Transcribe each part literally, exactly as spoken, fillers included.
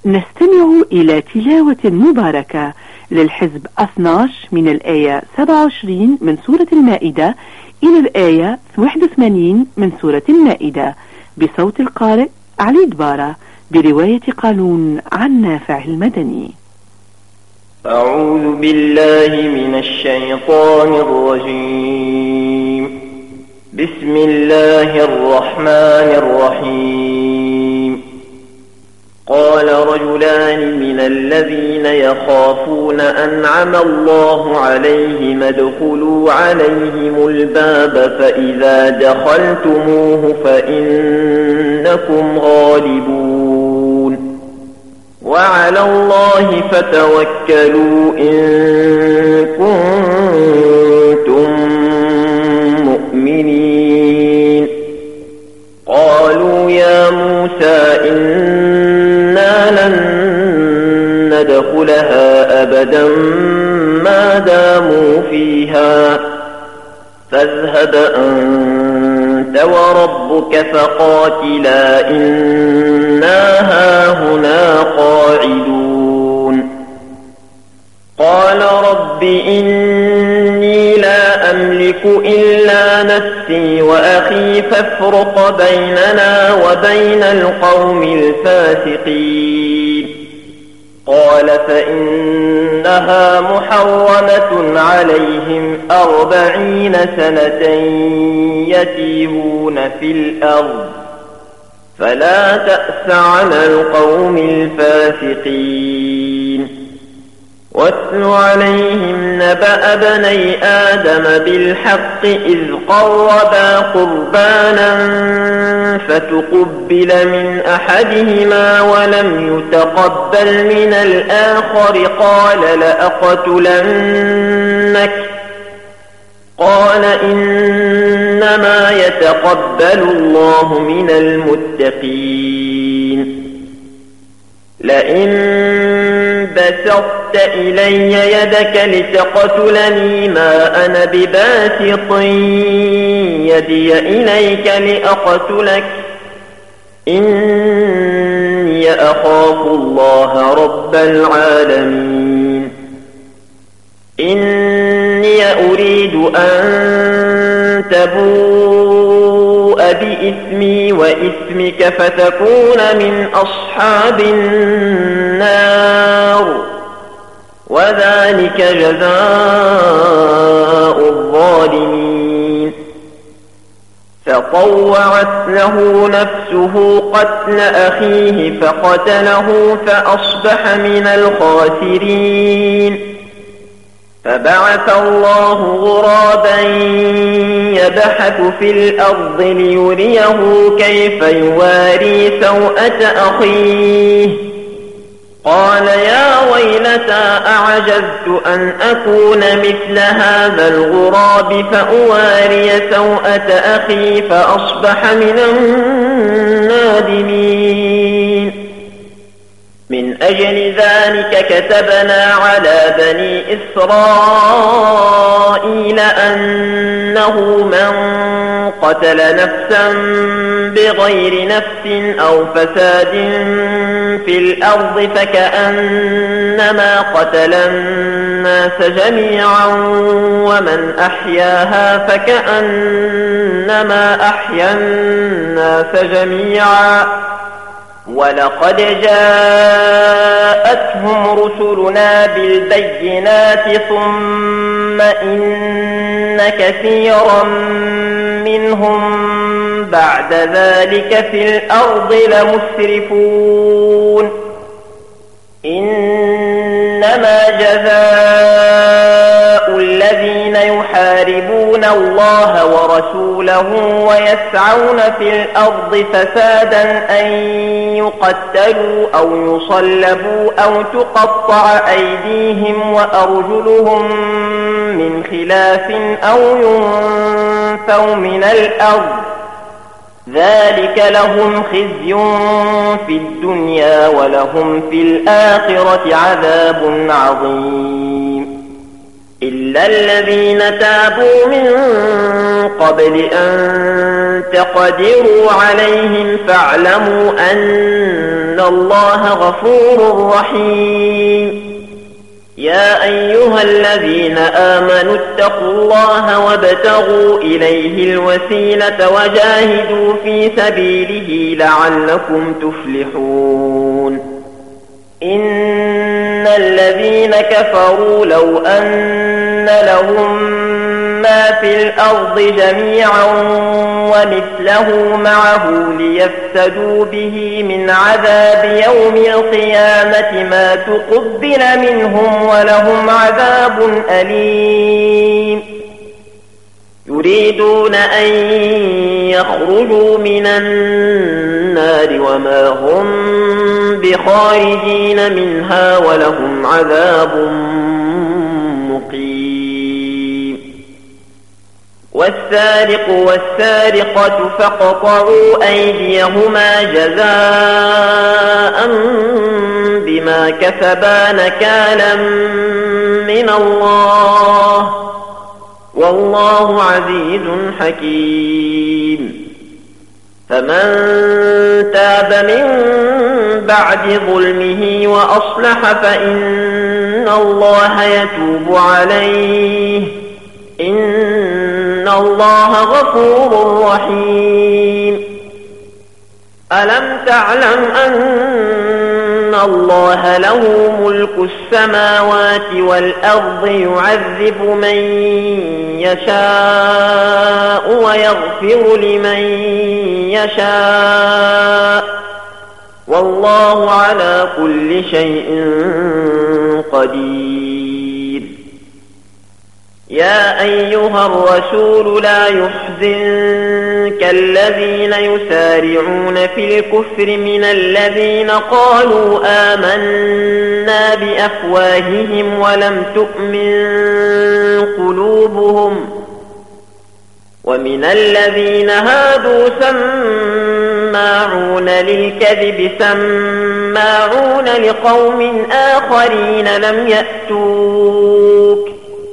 نستمع إلى تلاوة مباركة للحزب اثني عشر من الآية سبعة وعشرين من سورة المائدة إلى الآية واحد وثمانين من سورة المائدة بصوت القارئ علي دبارة برواية قالون عن نافع المدني. أعوذ بالله من الشيطان الرجيم. بسم الله الرحمن الرحيم. قال رجلان من الذين يخافون أنعم الله عليهم ادخلوا عليهم الباب فإذا دخلتموه فإنكم غالبون وعلى الله فتوكلوا إن كنتم مؤمنين. قالوا يا موسى إنا لن ندخلها أبدا ما داموا فيها فاذهب أنت وربك فقاتلا إنا هاهنا قاعدون. قال رب إني لا أملك إلا نفسي وأخي فافرق بيننا وبين القوم الفاسقين. قال فإنها محرمة عليهم أربعين سنة يتيهون في الأرض فلا تأس على القوم الفاسقين. واتل عليهم نبأ بني آدم بالحق إذ قربا قربانا فتقبل من أحدهما ولم يتقبل من الآخر قال لأقتلنك قال إنما يتقبل الله من المتقين. لئن بسطت إلي يدك لتقتلني ما أنا بباسط يدي إليك لأقتلك إني أخاف الله رب العالمين. إني أريد أن تبوء بإثمي وإثمك فتكون من أصحاب النار وذلك جزاء الظالمين. فطوعت له نفسه قتل أخيه فقتله فأصبح من الخاسرين. فبعث الله غرابا يبحث في الأرض ليريه كيف يواري سوءة أخيه. قال يا ويلتى أعجزت أن أكون مثل هذا الغراب فأواري سوءة أخي فأصبح من النادمين. من أجل ذلك كتبنا على بني إسرائيل أنه من قتل نفسا بغير نفس أو فساد في الأرض فكأنما قتل الناس جميعا ومن أحياها فكأنما أحيا الناس جميعا. ولقد جاءتهم رسلنا بالبينات ثم إن كثيرا منهم بعد ذلك في الأرض لمسرفون. إنما جزاء الذين يحاربون الله ورسوله ويسعون في الأرض فسادا أن يقتلوا أو يصلبوا أو تقطع أيديهم وأرجلهم من خلاف أو ينفوا من الأرض ذلك لهم خزي في الدنيا ولهم في الآخرة عذاب عظيم. إلا الذين تابوا من قبل أن تقدروا عليهم فاعلموا أن الله غفور رحيم. يا أيها الذين آمنوا اتقوا الله وابتغوا إليه الوسيلة وجاهدوا في سبيله لعلكم تفلحون. إن الذين كفروا لو أن لهم ما في الأرض جميعا ومثله معه ليفتدوا به من عذاب يوم القيامة ما تقبل منهم ولهم عذاب أليم. يريدون أن يخرجوا من النار وما هم بخارجين منها ولهم عذاب مقيم. والسارق والسارقة فاقطعوا أيديهما جزاء بما كسبا نكالا من الله والله عزيز حكيم. فمن تاب من بعد ظلمه وأصلح فإن الله يتوب عليه إن الله غفور رحيم. ألم تعلم أن الله له ملك السماوات والأرض يعذب من يشاء ويغفر لمن يشاء والله على كل شيء قدير. يا أيها الرسول لا يحزنك الذين يسارعون في الكفر من الذين قالوا آمنا بأفواههم ولم تؤمن قلوبهم ومن الذين هادوا سماعون للكذب سماعون لقوم آخرين لم يأتوك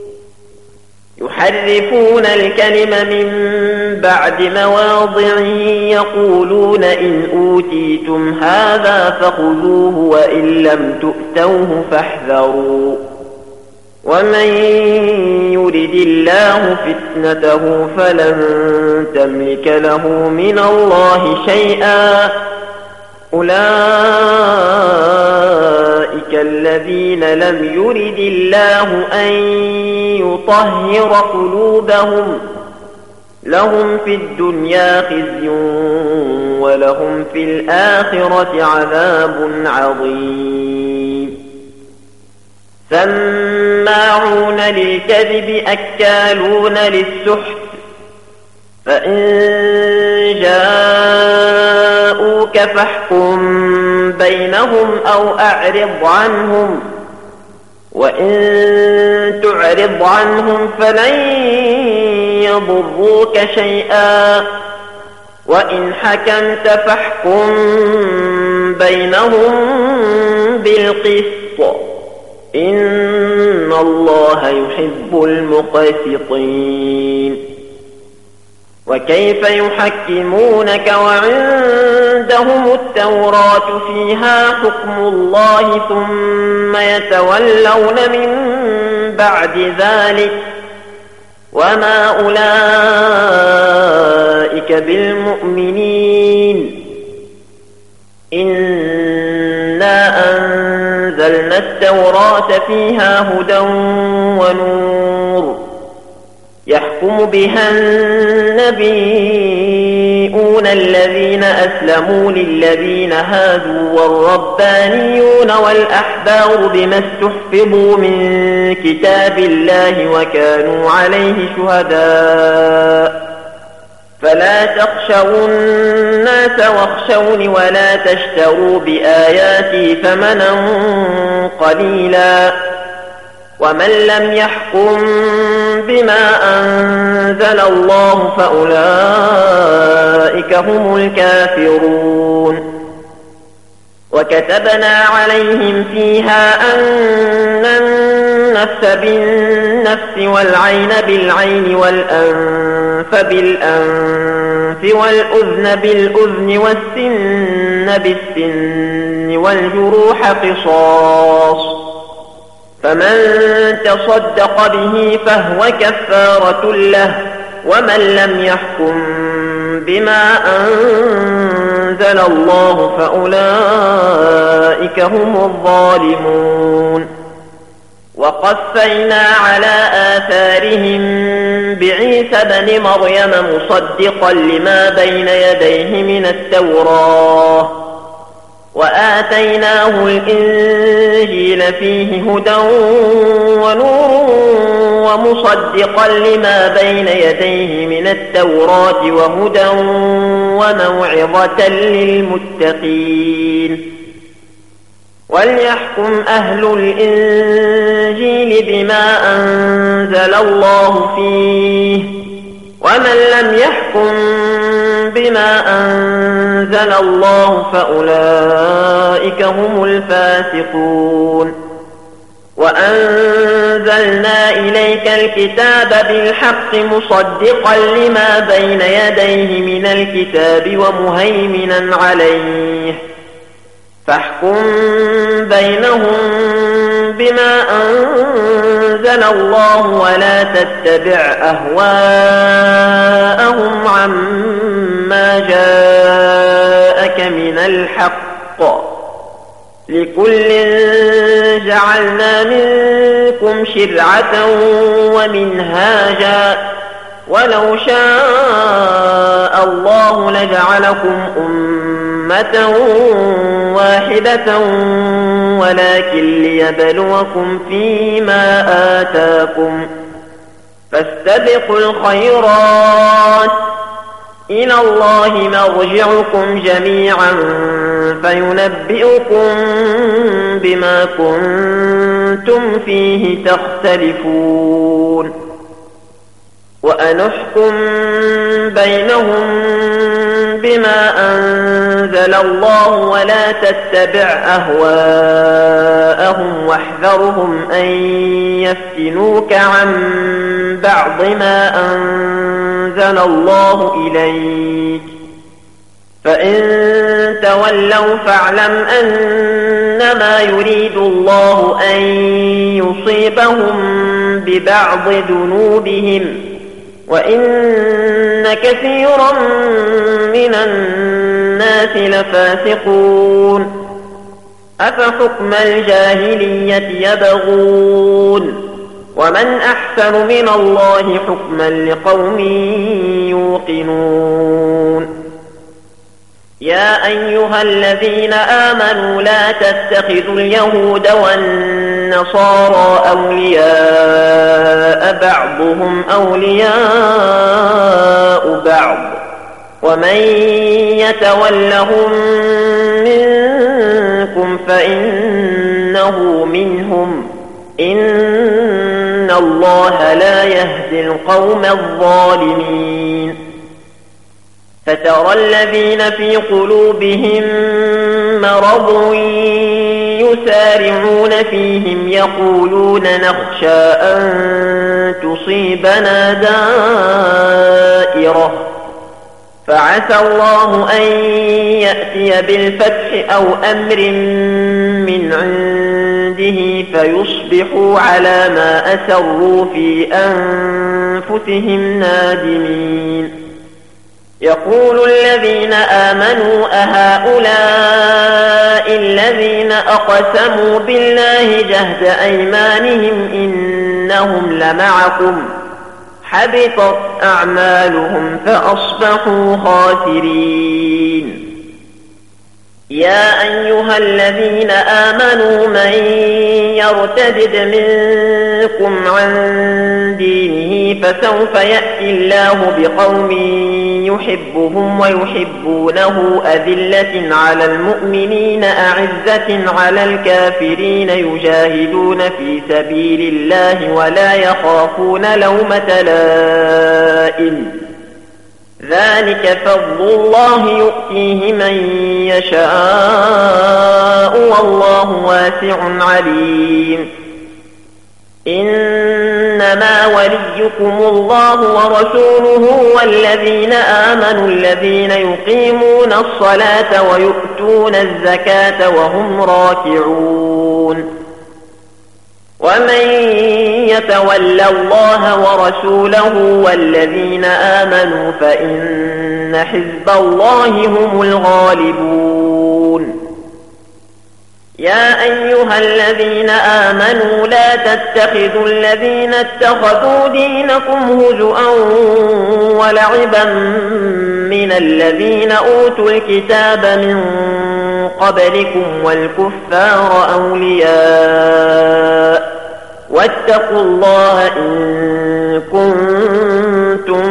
يحرفون الكلم من بعد مواضعه يقولون إن أوتيتم هذا فخذوه وإن لم تؤتوه فاحذروا ومن يرد الله فتنته فلن تملك له من الله شيئا أولئك الذين لم يرد الله أن يطهر قلوبهم لهم في الدنيا خزي ولهم في الآخرة عذاب عظيم. سماعون للكذب أكالون للسحت فإن جاءوك فاحكم بينهم أو أعرض عنهم وإن تعرض عنهم فلن يضروك شيئا وإن حكمت فاحكم بينهم بالقسط إن الله يحب المقسطين. وكيف يحكمونك وعندهم التوراة فيها حكم الله ثم يتولون من بعد ذلك وما أولئك بالمؤمنين. إنا أنزلنا التوراة فيها هدى ونور يحكم بها النبيون الذين أسلموا للذين هادوا والربانيون والأحبار بما استحفظوا من كتاب الله وكانوا عليه شهداء فلا تخشوا الناس واخشوني ولا تشتروا بآياتي ثمنا قليلا ومن لم يحكم بما أنزل الله فأولئك هم الكافرون. وكتبنا عليهم فيها أن النفس بالنفس والعين بالعين والأنف بالأنف والأذن بالأذن والسن بالسن والجروح قصاص، فمن تصدق به فهو كفارة له، ومن لم يحكم بما أنزل الله فأولئك هم الظالمون. وقفينا على آثارهم بعيسى بن مريم مصدقا لما بين يديه من التوراة، وآتيناه الإنجيل فيه هدى ونور ومصدقا لما بين يديه من التوراة وهدى وموعظة للمتقين. وليحكم أهل الإنجيل بما أنزل الله فيه، ومن لم يحكم بما أنزل الله فأولئك هم الفاسقون. وأنزلنا إليك الكتاب بالحق مصدقا لما بين يديه من الكتاب ومهيمنا عليه، فاحكم بينهم بما أنزل الله ولا تتبع أهواءهم عما جاءك من الحق، لكل جعلنا منكم شرعة ومنهاجا، ولو شاء الله لجعلكم أمة واحدة ولكن ليبلوكم فيما آتاكم، فاستبقوا الخيرات، إلى الله مرجعكم جميعا فينبئكم بما كنتم فيه تختلفون. وأنحكم بينهم بما أنزل الله ولا تتبع أهواءهم واحذرهم أن يفتنوك عن بعض ما أنزل الله إليك، فإن تولوا فاعلم أنما يريد الله أن يصيبهم ببعض ذنوبهم، وإن كثيرا من الناس لفاسقون. أفحكم الجاهلية يبغون، ومن أحسن من الله حكما لقوم يوقنون. يا أيها الذين آمنوا لا تتخذوا اليهود والنصارى أولياء بعضهم أولياء بعض، ومن يتولهم منكم فإنه منهم، إن الله لا يهدي القوم الظالمين. فترى الذين في قلوبهم مرض يسارعون فيهم يقولون نخشى أن تصيبنا دائرة، فعسى الله أن يأتي بالفتح أو أمر من عنده فيصبحوا على ما أسروا في أنفسهم نادمين. يقول الذين آمنوا أهؤلاء الذين أقسموا بالله جهد أيمانهم إنهم لمعكم، حبطت أعمالهم فأصبحوا خاسرين. يا أيها الذين آمنوا من يرتد منكم عن دينه فسوف يأتي الله بقوم يحبهم ويحبونه أذلة على المؤمنين أعزة على الكافرين يجاهدون في سبيل الله ولا يخافون لومة لائم، ذلك فضل الله يؤتيه من يشاء والله واسع عليم. إنما وليكم الله ورسوله والذين آمنوا الذين يقيمون الصلاة ويؤتون الزكاة وهم راكعون ومن يتول الله ورسوله والذين آمنوا فإن حزب الله هم الغالبون يا أيها الذين آمنوا لا تتخذوا الذين اتخذوا دينكم هزؤا ولعبا من الذين أوتوا الكتاب من قبلكم والكفار أولياء واتقوا الله إن كنتم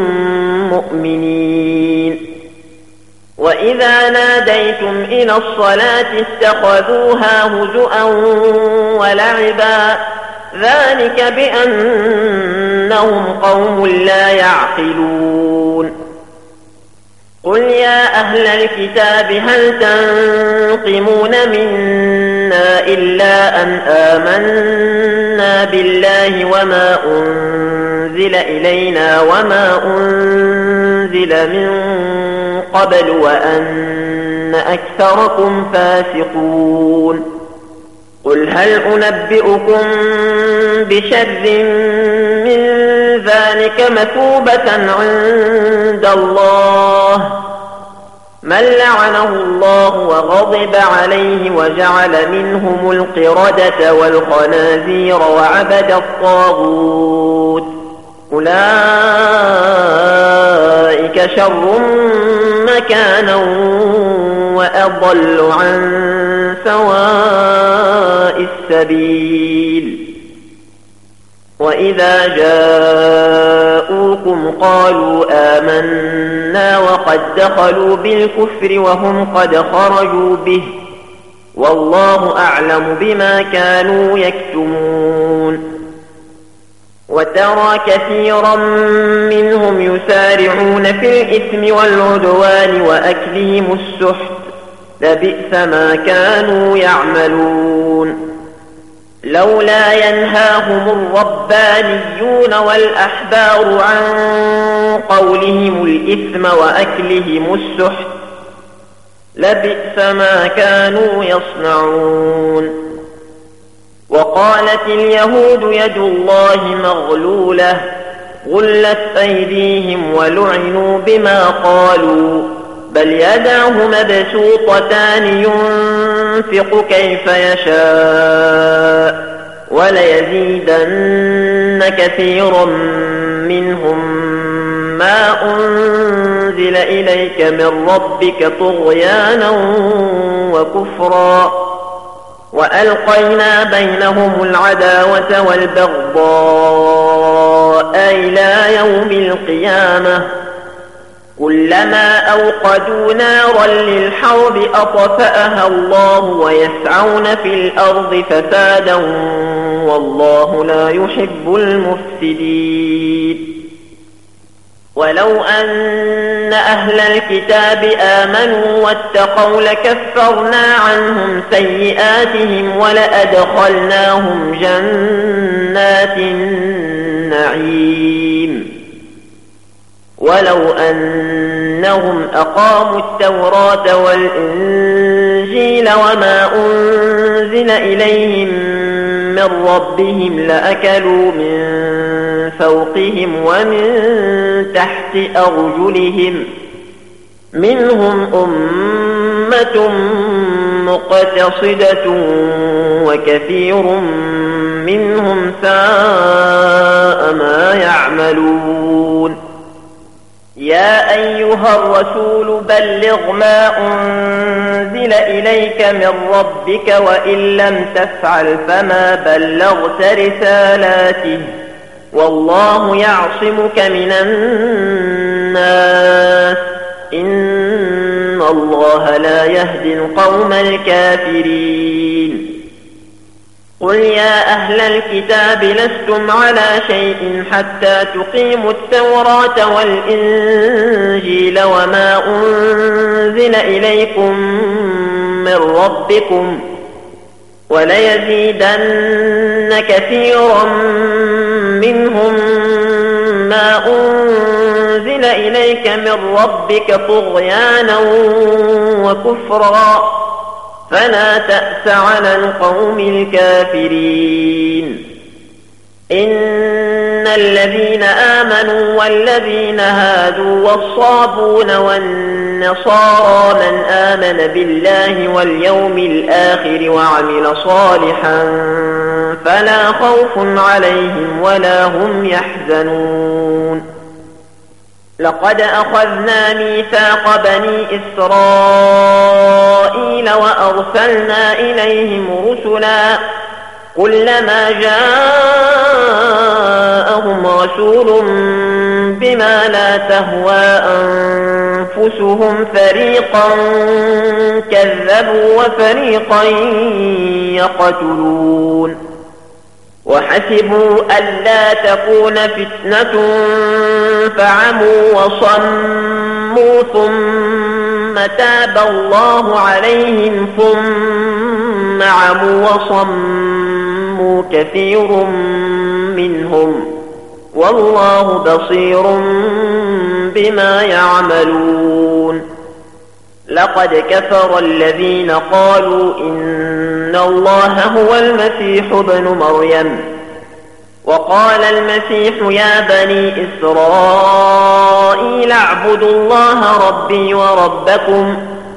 مؤمنين وإذا ناديتم إلى الصلاة اتخذوها هزؤا ولعبا ذلك بأنهم قوم لا يعقلون قل يا أهل الكتاب هل تنقمون منا إلا أن آمنا بالله وما أنزل إلينا وما أنزل من قبل وأن أكثركم فاسقون قل هل أنبئكم بشر من ذلك مثوبة عند الله من لعنه الله وغضب عليه وجعل منهم القردة والخنازير وعبد الطاغوت أولئك شر مكانا وأضل عن سواء السبيل وإذا جاءوكم قالوا آمنا وقد دخلوا بالكفر وهم قد خرجوا به والله أعلم بما كانوا يكتمون وترى كثيرا منهم يسارعون في الإثم والعدوان وأكلهم السحت لبئس ما كانوا يعملون لولا ينهاهم الربانيون والأحبار عن قولهم الإثم وأكلهم السحت لبئس ما كانوا يصنعون وقالت اليهود يد الله مغلولة غلت أيديهم ولعنوا بما قالوا بل يداه مبسوطتان ينفق كيف يشاء وليزيدن كثيرا منهم ما أنزل إليك من ربك طغيانا وكفرا وألقينا بينهم العداوة والبغضاء إلى يوم القيامة كلما أوقدوا نارا للحرب أطفأها الله ويسعون في الأرض فسادا والله لا يحب المفسدين ولو أن أهل الكتاب آمنوا واتقوا لكفرنا عنهم سيئاتهم ولأدخلناهم جنات النعيم ولو أنهم أقاموا التوراة والإنجيل وما أنزل إليهم من ربهم لأكلوا من فوقهم ومن تحت أرجلهم منهم أمة مقتصدة وكثير منهم ساء ما يعملون يا أيها الرسول بلغ ما أنزل إليك من ربك وإن لم تفعل فما بلغت رسالاته والله يعصمك من الناس إن الله لا يهدي القوم الكافرين قل يا أهل الكتاب لستم على شيء حتى تقيموا التوراة والإنجيل وما أنزل إليكم من ربكم وليزيدن كثيرا منهم ما أنزل إليك من ربك طغيانا وكفرا فلا تأس على القوم الكافرين. إن الذين آمنوا والذين هادوا والصابون والنصارى من آمن بالله واليوم الآخر وعمل صالحا فلا خوف عليهم ولا هم يحزنون. لقد أخذنا ميثاق بني إسرائيل وأرسلنا إليهم رسلا كلما جاءهم رسول بما لا تهوى أنفسهم فريقا كذبوا وفريقا يقتلون. وحسبوا ألا تكون فتنة فعموا وصموا ثم تاب الله عليهم ثم عموا وصموا كثير منهم والله بصير بما يعملون. لقد كفر الذين قالوا إن الله هو المسيح ابن مريم وقال المسيح يا بني إسرائيل اعبدوا الله ربي وربكم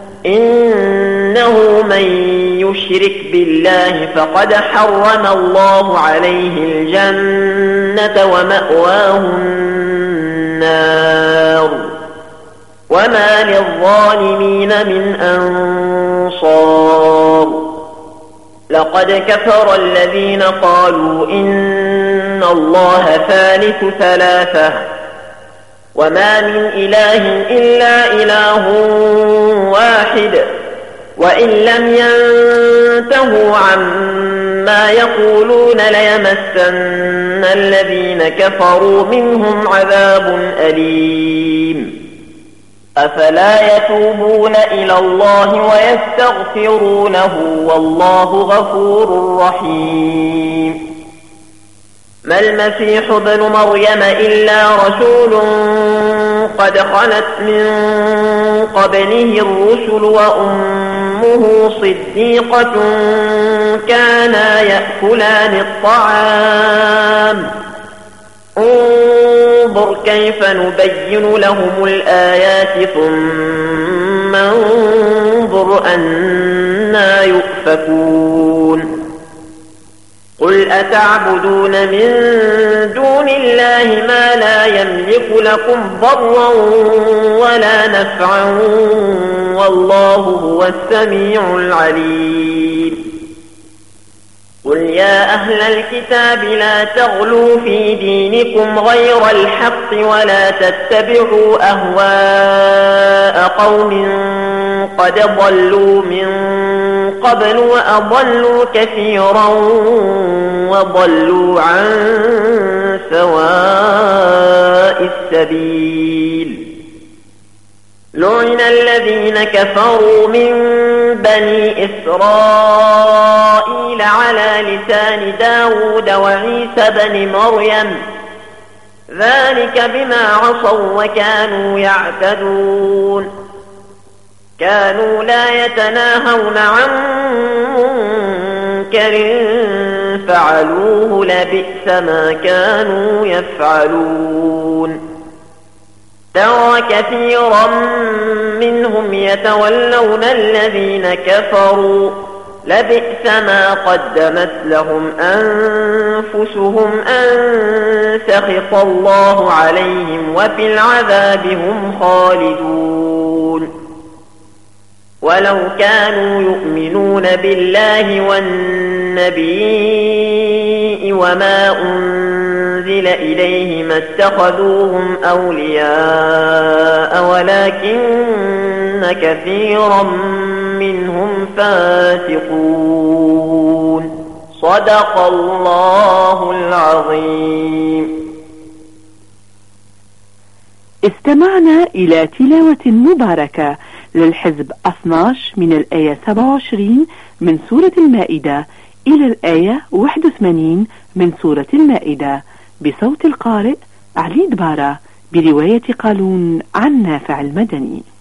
إنه من يشرك بالله فقد حرم الله عليه الجنة ومأواه النار وما للظالمين من أنصار. لقد كفر الذين قالوا إن الله ثالث ثلاثة وما من إله إلا إله واحد وإن لم ينتهوا عما يقولون ليمسن الذين كفروا منهم عذاب أليم. أفلا يتوبون إلى الله ويستغفرونه والله غفور رحيم. ما المسيح ابن مريم إلا رسول قد خلت من قبله الرسل وأمه صديقة كانا يأكلان الطعام انظر كيف نبين لهم الآيات ثم انظر أنى يؤفكون. قل أتعبدون من دون الله ما لا يملك لكم ضرا ولا نفعا والله هو السميع العليم. قل يا أهل الكتاب لا تغلوا في دينكم غير الحق ولا تتبعوا أهواء قوم قد ضلوا من قبل وأضلوا كثيرا وضلوا عن سواء السبيل. لعن الذين كفروا من بني إسرائيل على لسان داود وعيسى بن مريم ذلك بما عصوا وكانوا يعتدون. كانوا لا يتناهون عن منكر فعلوه لبئس ما كانوا يفعلون. ترى كثيرا منهم يتولون الذين كفروا لبئس ما قدمت لهم أنفسهم أن سخط الله عليهم وفي العذاب هم خالدون. ولو كانوا يؤمنون بالله والنبي وما أنزل إليه ما اتخذوهم أولياء ولكن كثيرا منهم فاسقون. صدق الله العظيم. استمعنا إلى تلاوة مباركة للحزب اثني عشر من الآية سبعة وعشرين من سورة المائدة إلى الآية واحد وثمانين من سورة المائدة، بصوت القارئ علي دبارة، برواية قالون عن نافع المدني.